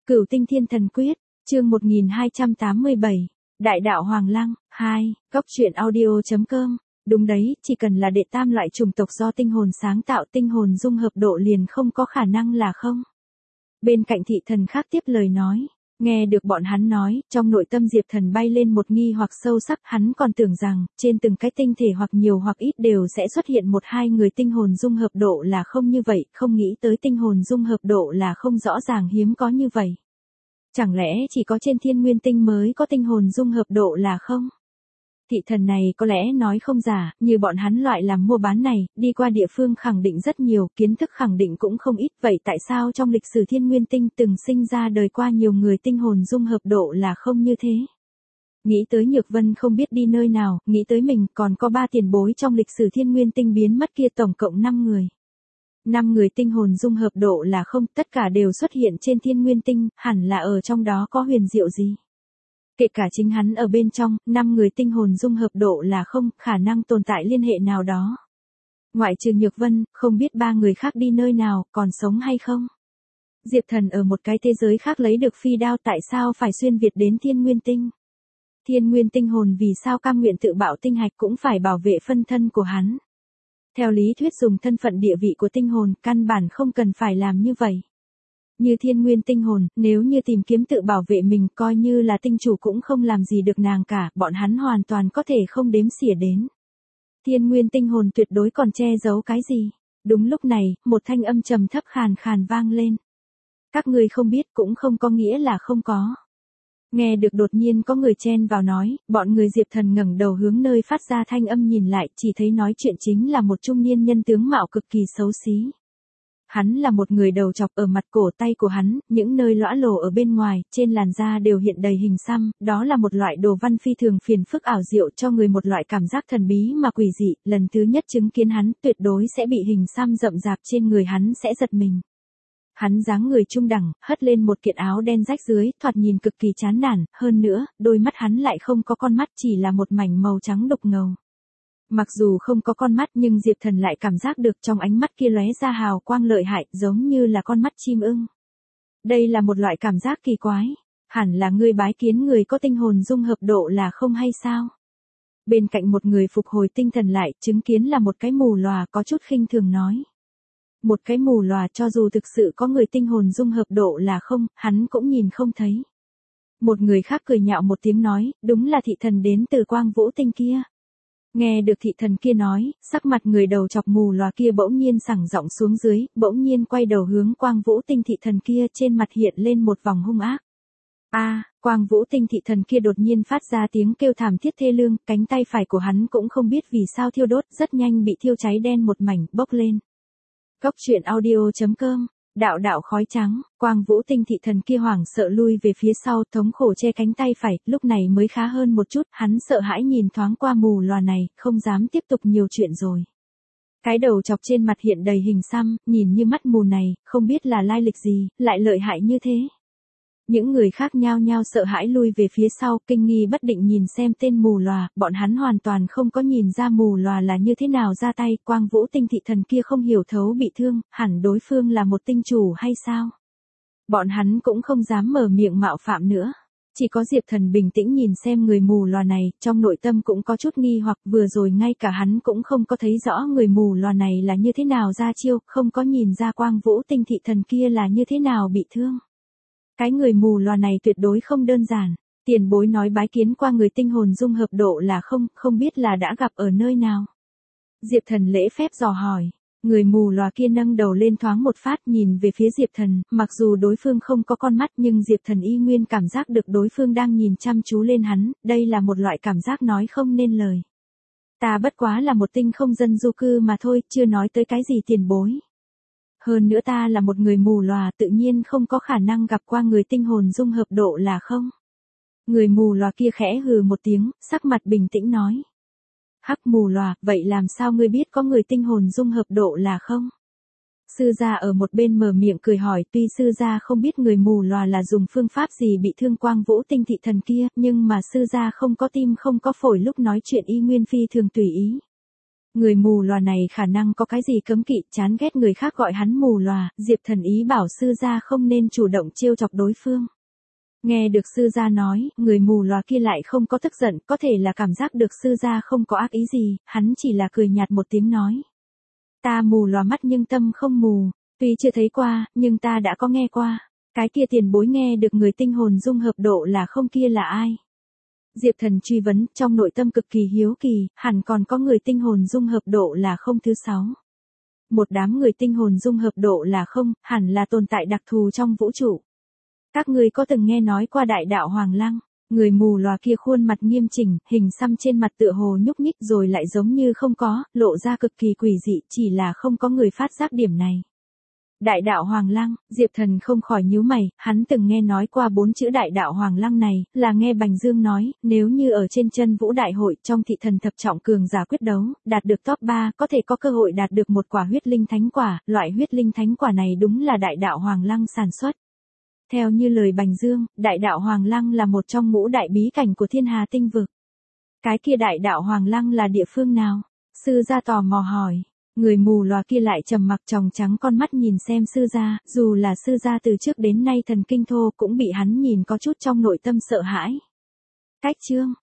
Cửu Tinh Thiên Thần Quyết, chương 1287, Đại đạo Hoàng Lăng, 2, Góc truyện audio.com. Đúng đấy, chỉ cần là đệ tam loại chủng tộc do tinh hồn sáng tạo, tinh hồn dung hợp độ liền không có khả năng là không. Bên cạnh thị thần khác tiếp lời nói. Nghe được bọn hắn nói, trong nội tâm Diệp Thần bay lên một nghi hoặc sâu sắc, hắn còn tưởng rằng, trên từng cái tinh thể hoặc nhiều hoặc ít đều sẽ xuất hiện một hai người tinh hồn dung hợp độ là không như vậy, không nghĩ tới tinh hồn dung hợp độ là không rõ ràng hiếm có như vậy. Chẳng lẽ chỉ có trên Thiên Nguyên Tinh mới có tinh hồn dung hợp độ là không? Thị thần này có lẽ nói không giả, như bọn hắn loại làm mua bán này, đi qua địa phương khẳng định rất nhiều, kiến thức khẳng định cũng không ít, vậy tại sao trong lịch sử Thiên Nguyên Tinh từng sinh ra đời qua nhiều người tinh hồn dung hợp độ là không như thế? Nghĩ tới Nhược Vân không biết đi nơi nào, nghĩ tới mình còn có 3 tiền bối trong lịch sử Thiên Nguyên Tinh biến mất kia tổng cộng 5 người. 5 người tinh hồn dung hợp độ là không, tất cả đều xuất hiện trên Thiên Nguyên Tinh, hẳn là ở trong đó có huyền diệu gì? Kể cả chính hắn ở bên trong, 5 người tinh hồn dung hợp độ là không, khả năng tồn tại liên hệ nào đó. Ngoại trừ Nhược Vân, không biết 3 người khác đi nơi nào, còn sống hay không? Diệp Thần ở một cái thế giới khác lấy được phi đao, tại sao phải xuyên Việt đến Thiên Nguyên Tinh? Thiên Nguyên Tinh hồn vì sao cam nguyện tự bạo tinh hạch cũng phải bảo vệ phân thân của hắn? Theo lý thuyết dùng thân phận địa vị của tinh hồn, căn bản không cần phải làm như vậy. Như Thiên Nguyên Tinh hồn, nếu như tìm kiếm tự bảo vệ mình, coi như là tinh chủ cũng không làm gì được nàng cả, bọn hắn hoàn toàn có thể không đếm xỉa đến. Thiên Nguyên Tinh hồn tuyệt đối còn che giấu cái gì? Đúng lúc này, một thanh âm trầm thấp khàn khàn vang lên. Các ngươi không biết cũng không có nghĩa là không có. Nghe được đột nhiên có người chen vào nói, bọn người Diệp Thần ngẩng đầu hướng nơi phát ra thanh âm nhìn lại, chỉ thấy nói chuyện chính là một trung niên nhân tướng mạo cực kỳ xấu xí. Hắn là một người đầu chọc, ở mặt cổ tay của hắn, những nơi lõa lồ ở bên ngoài, trên làn da đều hiện đầy hình xăm, đó là một loại đồ văn phi thường phiền phức ảo diệu cho người một loại cảm giác thần bí mà quỷ dị, lần thứ nhất chứng kiến hắn, tuyệt đối sẽ bị hình xăm rậm rạp trên người hắn sẽ giật mình. Hắn dáng người trung đẳng, hất lên một kiện áo đen rách dưới, thoạt nhìn cực kỳ chán nản, hơn nữa, đôi mắt hắn lại không có con mắt, chỉ là một mảnh màu trắng đục ngầu. Mặc dù không có con mắt nhưng Diệp Thần lại cảm giác được trong ánh mắt kia lóe ra hào quang lợi hại, giống như là con mắt chim ưng. Đây là một loại cảm giác kỳ quái, hẳn là ngươi bái kiến người có tinh hồn dung hợp độ là không hay sao? Bên cạnh một người phục hồi tinh thần lại, chứng kiến là một cái mù lòa, có chút khinh thường nói. Một cái mù lòa, cho dù thực sự có người tinh hồn dung hợp độ là không, hắn cũng nhìn không thấy. Một người khác cười nhạo một tiếng nói, đúng là thị thần đến từ Quang Vũ Tinh kia. Nghe được thị thần kia nói, sắc mặt người đầu chọc mù lòa kia bỗng nhiên sẳng giọng xuống dưới, bỗng nhiên quay đầu hướng Quang Vũ Tinh thị thần kia, trên mặt hiện lên một vòng hung ác. Quang Vũ Tinh thị thần kia đột nhiên phát ra tiếng kêu thảm thiết thê lương, cánh tay phải của hắn cũng không biết vì sao thiêu đốt, rất nhanh bị thiêu cháy đen một mảnh, bốc lên. Góc truyện audio.com. Đạo đạo khói trắng, Quang Vũ Tinh thị thần kia hoảng sợ lui về phía sau, thống khổ che cánh tay phải, lúc này mới khá hơn một chút, hắn sợ hãi nhìn thoáng qua mù lòa này, không dám tiếp tục nhiều chuyện rồi. Cái đầu chọc trên mặt hiện đầy hình xăm, nhìn như mắt mù này, không biết là lai lịch gì, lại lợi hại như thế. Những người khác nhao nhao sợ hãi lui về phía sau, kinh nghi bất định nhìn xem tên mù lòa, bọn hắn hoàn toàn không có nhìn ra mù lòa là như thế nào ra tay, Quang Vũ Tinh thị thần kia không hiểu thấu bị thương, hẳn đối phương là một tinh chủ hay sao? Bọn hắn cũng không dám mở miệng mạo phạm nữa. Chỉ có Diệp Thần bình tĩnh nhìn xem người mù lòa này, trong nội tâm cũng có chút nghi hoặc, vừa rồi ngay cả hắn cũng không có thấy rõ người mù lòa này là như thế nào ra chiêu, không có nhìn ra Quang Vũ Tinh thị thần kia là như thế nào bị thương. Cái người mù lòa này tuyệt đối không đơn giản, tiền bối nói bái kiến qua người tinh hồn dung hợp độ là không, không biết là đã gặp ở nơi nào. Diệp Thần lễ phép dò hỏi, người mù lòa kia nâng đầu lên thoáng một phát nhìn về phía Diệp Thần, mặc dù đối phương không có con mắt nhưng Diệp Thần y nguyên cảm giác được đối phương đang nhìn chăm chú lên hắn, đây là một loại cảm giác nói không nên lời. Ta bất quá là một tinh không dân du cư mà thôi, chưa nói tới cái gì tiền bối. Hơn nữa ta là một người mù lòa, tự nhiên không có khả năng gặp qua người tinh hồn dung hợp độ là không. Người mù lòa kia khẽ hừ một tiếng, sắc mặt bình tĩnh nói. Hắc mù lòa, vậy làm sao ngươi biết có người tinh hồn dung hợp độ là không? Sư gia ở một bên mở miệng cười hỏi, tuy sư gia không biết người mù lòa là dùng phương pháp gì bị thương Quang Vũ Tinh thị thần kia, nhưng mà sư gia không có tim không có phổi lúc nói chuyện y nguyên phi thường tùy ý. Người mù lòa này khả năng có cái gì cấm kỵ, chán ghét người khác gọi hắn mù lòa, Diệp Thần ý bảo sư gia không nên chủ động trêu chọc đối phương. Nghe được sư gia nói, người mù lòa kia lại không có tức giận, có thể là cảm giác được sư gia không có ác ý gì, hắn chỉ là cười nhạt một tiếng nói. Ta mù lòa mắt nhưng tâm không mù, tuy chưa thấy qua, nhưng ta đã có nghe qua. Cái kia tiền bối nghe được người tinh hồn dung hợp độ là không kia là ai? Diệp Thần truy vấn, trong nội tâm cực kỳ hiếu kỳ, hẳn còn có người tinh hồn dung hợp độ là không thứ 6. Một đám người tinh hồn dung hợp độ là không, hẳn là tồn tại đặc thù trong vũ trụ. Các ngươi có từng nghe nói qua đại đạo Hoàng Lăng? Người mù lòa kia khuôn mặt nghiêm chỉnh, hình xăm trên mặt tựa hồ nhúc nhích rồi lại giống như không có, lộ ra cực kỳ quỷ dị, chỉ là không có người phát giác điểm này. Đại đạo Hoàng Lăng, Diệp Thần không khỏi nhíu mày, hắn từng nghe nói qua 4 chữ đại đạo Hoàng Lăng này, là nghe Bành Dương nói, nếu như ở trên chân vũ đại hội trong thị thần thập trọng cường giả quyết đấu, đạt được top 3, có thể có cơ hội đạt được một quả huyết linh thánh quả, loại huyết linh thánh quả này đúng là đại đạo Hoàng Lăng sản xuất. Theo như lời Bành Dương, đại đạo Hoàng Lăng là một trong ngũ đại bí cảnh của Thiên Hà tinh vực. Cái kia đại đạo Hoàng Lăng là địa phương nào? Sư gia tò mò hỏi. Người mù lòa kia lại trầm mặc tròng trắng con mắt nhìn xem sư gia, dù là sư gia từ trước đến nay thần kinh thô cũng bị hắn nhìn có chút trong nội tâm sợ hãi. Cách chương